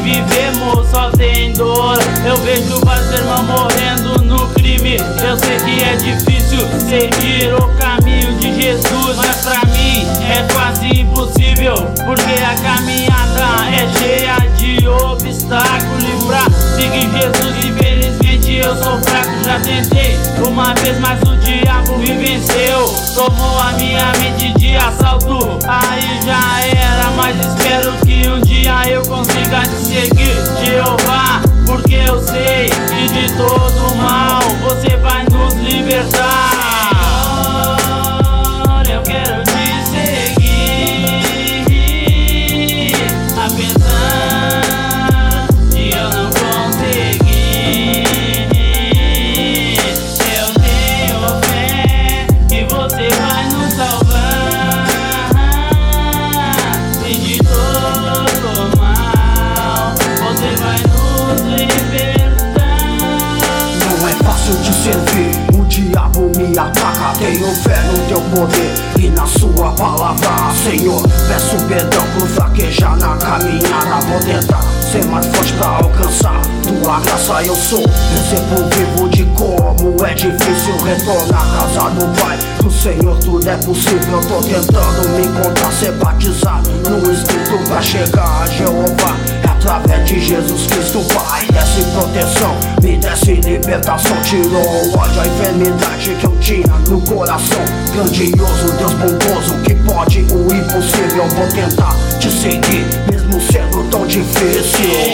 vivemos só tem dor. Eu vejo vários irmãos morrendo no crime. Eu sei que é difícil seguir o caminho de Jesus, mas pra mim é quase impossível, porque a caminhada é cheia de obstáculos. E pra seguir Jesus, infelizmente eu sou fraco. Já tentei uma vez, mas o diabo me venceu. Tomou a minha mente de assalto, aí já era. Mas espero que um dia eu consiga te seguir, Jeová, porque eu sei que de todo mal você vai nos libertar. Senhor, eu quero te seguir, apesar de eu não conseguir. Eu tenho fé que você vai nos salvar, e de todo mal você vai nos libertar. Não é fácil te servir, o diabo me ataca. Tenho fé no teu poder e na sua palavra, Senhor. Peço perdão por fraquejar na caminhada. Vou tentar ser mais forte pra alcançar tua graça. Eu sou exemplo vivo de como é difícil retornar à casa do Pai. Do Senhor tudo é possível. Tô tentando me encontrar, ser batizado no Espírito pra chegar a Jeová. Através de Jesus Cristo, Pai, desce proteção, me desce libertação. Tirou o ódio, a enfermidade que eu tinha no coração. Grandioso, Deus bondoso, que pode o impossível. Vou tentar te seguir, mesmo sendo tão difícil.